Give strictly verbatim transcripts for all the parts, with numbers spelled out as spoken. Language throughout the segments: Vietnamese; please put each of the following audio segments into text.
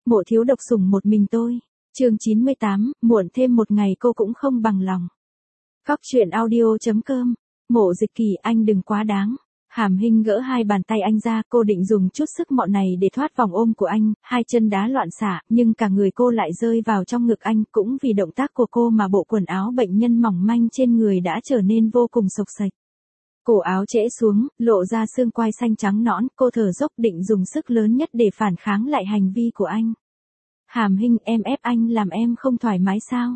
Mộ thiếu độc sủng một mình tôi. Chương chín mươi tám, muộn thêm một ngày cô cũng không bằng lòng. Cóc truyện audio chấm com. Mộ Dịch Kỳ, anh đừng quá đáng. Hàm Hinh gỡ hai bàn tay anh ra, cô định dùng chút sức mọn này để thoát vòng ôm của anh, hai chân đá loạn xạ, nhưng cả người cô lại rơi vào trong ngực anh, cũng vì động tác của cô mà bộ quần áo bệnh nhân mỏng manh trên người đã trở nên vô cùng xộc xệch. Cổ áo trễ xuống, lộ ra xương quai xanh trắng nõn, cô thở dốc định dùng sức lớn nhất để phản kháng lại hành vi của anh. Hàm Hinh, em ép anh làm em không thoải mái sao?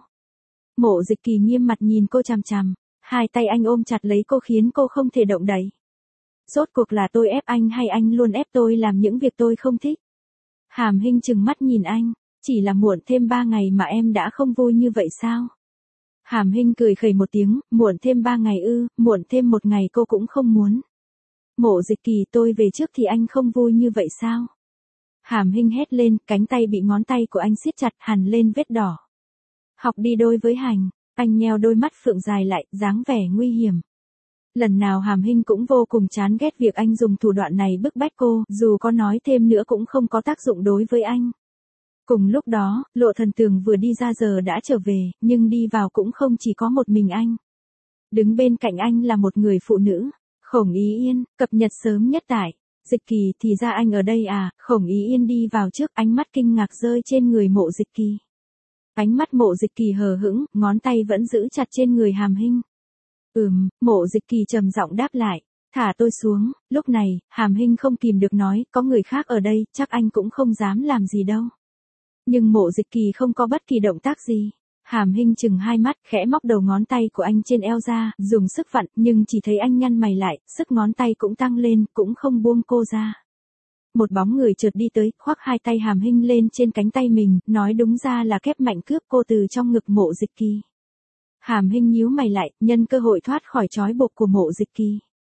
Mộ Dịch Kỳ nghiêm mặt nhìn cô chằm chằm, hai tay anh ôm chặt lấy cô khiến cô không thể động đậy. Rốt cuộc là tôi ép anh hay anh luôn ép tôi làm những việc tôi không thích? Hàm Hinh trừng mắt nhìn anh, chỉ là muộn thêm ba ngày mà em đã không vui như vậy sao? Hàm Hinh cười khẩy một tiếng, muộn thêm ba ngày ư, muộn thêm một ngày cô cũng không muốn. Mộ Dịch Kỳ, tôi về trước thì anh không vui như vậy sao? Hàm Hinh hét lên, cánh tay bị ngón tay của anh siết chặt, hằn lên vết đỏ. Học đi đôi với hành, anh nheo đôi mắt phượng dài lại, dáng vẻ nguy hiểm. Lần nào Hàm Hinh cũng vô cùng chán ghét việc anh dùng thủ đoạn này bức bách cô, dù có nói thêm nữa cũng không có tác dụng đối với anh. Cùng lúc đó, Lộ Thần Tường vừa đi ra giờ đã trở về, nhưng đi vào cũng không chỉ có một mình anh. Đứng bên cạnh anh là một người phụ nữ, Khổng Ý Yên, cập nhật sớm nhất tại. Dịch Kỳ, thì ra anh ở đây à? Khổng Ý Yên đi vào trước, ánh mắt kinh ngạc rơi trên người Mộ Dịch Kỳ. Ánh mắt Mộ Dịch Kỳ hờ hững, ngón tay vẫn giữ chặt trên người Hàm Hinh. Ừm, Mộ Dịch Kỳ trầm giọng đáp lại, thả tôi xuống. Lúc này, Hàm Hinh không kìm được nói, có người khác ở đây, chắc anh cũng không dám làm gì đâu. Nhưng Mộ Dịch Kỳ không có bất kỳ động tác gì. Hàm Hinh chừng hai mắt, khẽ móc đầu ngón tay của anh trên eo ra, dùng sức vặn, nhưng chỉ thấy anh nhăn mày lại, sức ngón tay cũng tăng lên, cũng không buông cô ra. Một bóng người chợt đi tới, khoác hai tay Hàm Hinh lên trên cánh tay mình, nói đúng ra là kép mạnh cướp cô từ trong ngực Mộ Dịch Kỳ. Hàm Hinh nhíu mày lại, nhân cơ hội thoát khỏi trói buộc của Mộ Dịch Kỳ.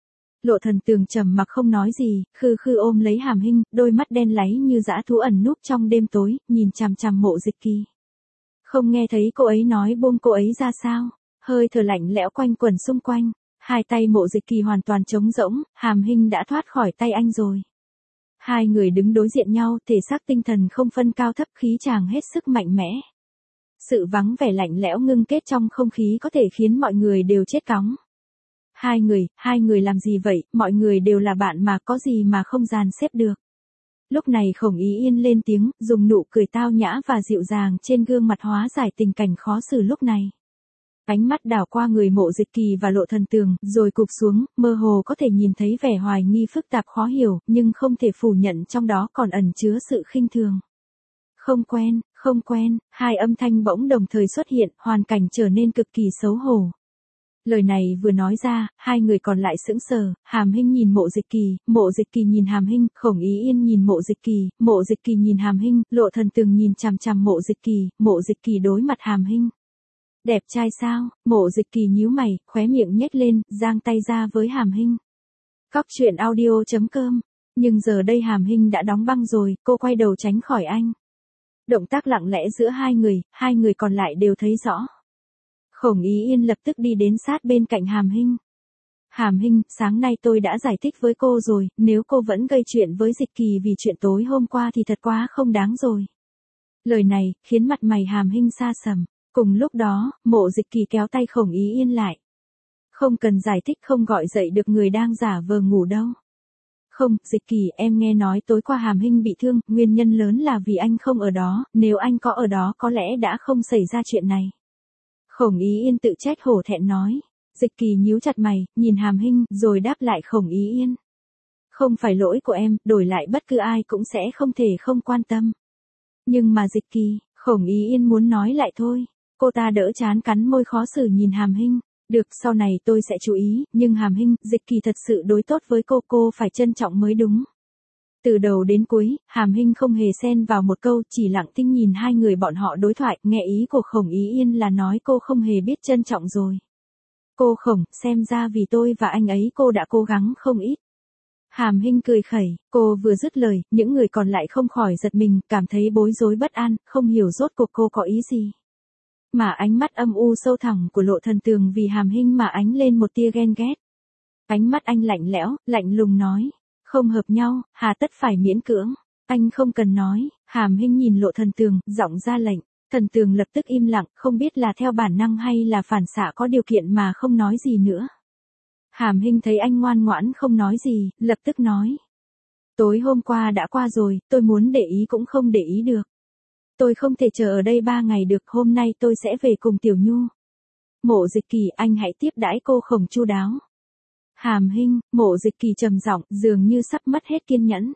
Lộ Thần Tường trầm mặc không nói gì, khư khư ôm lấy Hàm Hinh, đôi mắt đen láy như dã thú ẩn núp trong đêm tối, nhìn chằm chằm Mộ Dịch Kỳ. Không nghe thấy cô ấy nói buông cô ấy ra sao? Hơi thở lạnh lẽo quanh quẩn xung quanh, hai tay Mộ Dịch Kỳ hoàn toàn trống rỗng, Hàm Hinh đã thoát khỏi tay anh rồi. Hai người đứng đối diện nhau, thể xác tinh thần không phân cao thấp, khí chàng hết sức mạnh mẽ. Sự vắng vẻ lạnh lẽo ngưng kết trong không khí có thể khiến mọi người đều chết cóng. Hai người, hai người làm gì vậy, mọi người đều là bạn mà, có gì mà không dàn xếp được. Lúc này Khổng Ý Yên lên tiếng, dùng nụ cười tao nhã và dịu dàng trên gương mặt hóa giải tình cảnh khó xử lúc này. Ánh mắt đảo qua người Mộ Dịch Kỳ và Lộ Thần Tường, rồi cụp xuống, mơ hồ có thể nhìn thấy vẻ hoài nghi phức tạp khó hiểu, nhưng không thể phủ nhận trong đó còn ẩn chứa sự khinh thường. Không quen, không quen, hai âm thanh bỗng đồng thời xuất hiện, hoàn cảnh trở nên cực kỳ xấu hổ. Lời này vừa nói ra, hai người còn lại sững sờ, Hàm Hinh nhìn Mộ Dịch Kỳ, Mộ Dịch Kỳ nhìn Hàm Hinh, Khổng Ý Yên nhìn Mộ Dịch Kỳ, Mộ Dịch Kỳ nhìn Hàm Hinh, Lộ Thần Tường nhìn chằm chằm Mộ Dịch Kỳ, Mộ Dịch Kỳ đối mặt Hàm Hinh. Đẹp trai sao? Mộ Dịch Kỳ nhíu mày, khóe miệng nhếch lên, giang tay ra với Hàm Hinh. Cóc truyện audio chấm com. Nhưng giờ đây Hàm Hinh đã đóng băng rồi, cô quay đầu tránh khỏi anh. Động tác lặng lẽ giữa hai người, hai người còn lại đều thấy rõ. Khổng Ý Yên lập tức đi đến sát bên cạnh Hàm Hinh. Hàm Hinh, sáng nay tôi đã giải thích với cô rồi, nếu cô vẫn gây chuyện với Dịch Kỳ vì chuyện tối hôm qua thì thật quá không đáng rồi. Lời này, khiến mặt mày Hàm Hinh sa sầm. Cùng lúc đó, Mộ Dịch Kỳ kéo tay Khổng Ý Yên lại. Không cần giải thích, không gọi dậy được người đang giả vờ ngủ đâu. Không, Dịch Kỳ, em nghe nói tối qua Hàm Hinh bị thương, nguyên nhân lớn là vì anh không ở đó, nếu anh có ở đó có lẽ đã không xảy ra chuyện này. Khổng Ý Yên tự trách hổ thẹn nói. Dịch Kỳ nhíu chặt mày, nhìn Hàm Hinh, rồi đáp lại Khổng Ý Yên. Không phải lỗi của em, đổi lại bất cứ ai cũng sẽ không thể không quan tâm. Nhưng mà Dịch Kỳ, Khổng Ý Yên muốn nói lại thôi. Cô ta đỡ chán cắn môi khó xử nhìn Hàm Hinh. Được, sau này tôi sẽ chú ý, nhưng Hàm Hinh, Dịch Kỳ thật sự đối tốt với cô, cô phải trân trọng mới đúng. Từ đầu đến cuối, Hàm Hinh không hề xen vào một câu, chỉ lặng thinh nhìn hai người bọn họ đối thoại, nghe ý của Khổng Ý Yên là nói cô không hề biết trân trọng rồi. Cô Khổng, xem ra vì tôi và anh ấy cô đã cố gắng không ít. Hàm Hinh cười khẩy, cô vừa dứt lời, những người còn lại không khỏi giật mình, cảm thấy bối rối bất an, không hiểu rốt cuộc cô có ý gì. Mà ánh mắt âm u sâu thẳm của Lộ Thần Tường vì Hàm Hinh mà ánh lên một tia ghen ghét. Ánh mắt anh lạnh lẽo, lạnh lùng nói, không hợp nhau, hà tất phải miễn cưỡng, anh không cần nói, Hàm Hinh nhìn Lộ Thần Tường, giọng ra lệnh. Thần Tường lập tức im lặng, không biết là theo bản năng hay là phản xạ có điều kiện mà không nói gì nữa. Hàm Hinh thấy anh ngoan ngoãn không nói gì, lập tức nói. Tối hôm qua đã qua rồi, tôi muốn để ý cũng không để ý được. Tôi không thể chờ ở đây ba ngày được, hôm nay tôi sẽ về cùng Tiểu Nhu. Mộ Dịch Kỳ, anh hãy tiếp đãi cô Khổng chu đáo. Hàm Hinh, Mộ Dịch Kỳ trầm giọng, dường như sắp mất hết kiên nhẫn.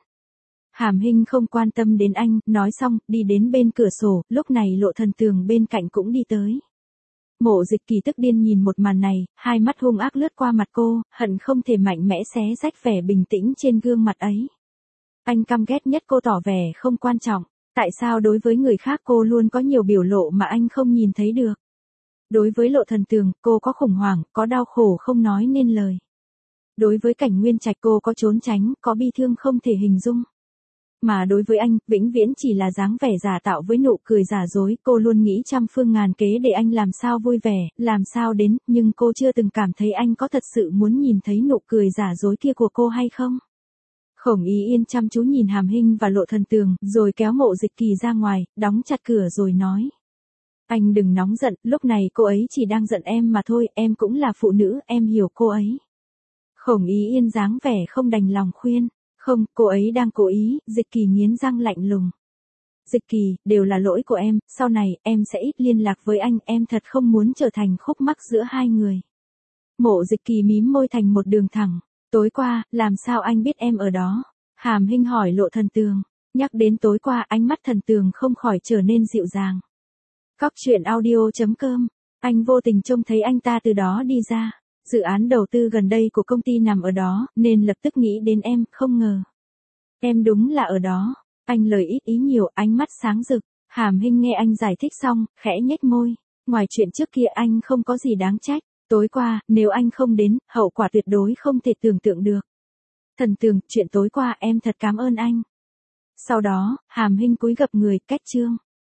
Hàm Hinh không quan tâm đến anh, nói xong, đi đến bên cửa sổ, lúc này Lộ Thần Tường bên cạnh cũng đi tới. Mộ Dịch Kỳ tức điên nhìn một màn này, hai mắt hung ác lướt qua mặt cô, hận không thể mạnh mẽ xé rách vẻ bình tĩnh trên gương mặt ấy. Anh căm ghét nhất cô tỏ vẻ không quan trọng, tại sao đối với người khác cô luôn có nhiều biểu lộ mà anh không nhìn thấy được. Đối với Lộ Thần Tường, cô có khủng hoảng, có đau khổ không nói nên lời. Đối với Cảnh Nguyên Trạch cô có trốn tránh, có bi thương không thể hình dung. Mà đối với anh, vĩnh viễn chỉ là dáng vẻ giả tạo với nụ cười giả dối, cô luôn nghĩ trăm phương ngàn kế để anh làm sao vui vẻ, làm sao đến, nhưng cô chưa từng cảm thấy anh có thật sự muốn nhìn thấy nụ cười giả dối kia của cô hay không. Khổng Ý Yên chăm chú nhìn Hàm Hinh và Lộ Thần Tường, rồi kéo Mộ Dịch Kỳ ra ngoài, đóng chặt cửa rồi nói. Anh đừng nóng giận, lúc này cô ấy chỉ đang giận em mà thôi, em cũng là phụ nữ, em hiểu cô ấy. Khổng Ý Yên dáng vẻ không đành lòng khuyên. Không, cô ấy đang cố ý, Dịch Kỳ nghiến răng lạnh lùng. Dịch Kỳ, đều là lỗi của em, sau này, em sẽ ít liên lạc với anh, em thật không muốn trở thành khúc mắc giữa hai người. Mộ Dịch Kỳ mím môi thành một đường thẳng. Tối qua, làm sao anh biết em ở đó? Hàm Hinh hỏi Lộ Thần Tường. Nhắc đến tối qua, ánh mắt Thần Tường không khỏi trở nên dịu dàng. Cóc truyện audio chấm com. Anh vô tình trông thấy anh ta từ đó đi ra. Dự án đầu tư gần đây của công ty nằm ở đó, nên lập tức nghĩ đến em, không ngờ. Em đúng là ở đó. Anh lời ít ý nhiều, ánh mắt sáng rực. Hàm Hinh nghe anh giải thích xong, khẽ nhếch môi. Ngoài chuyện trước kia anh không có gì đáng trách. Tối qua, nếu anh không đến, hậu quả tuyệt đối không thể tưởng tượng được. Thần Tường, chuyện tối qua em thật cảm ơn anh. Sau đó, Hàm Hinh cúi gập người, cách chương.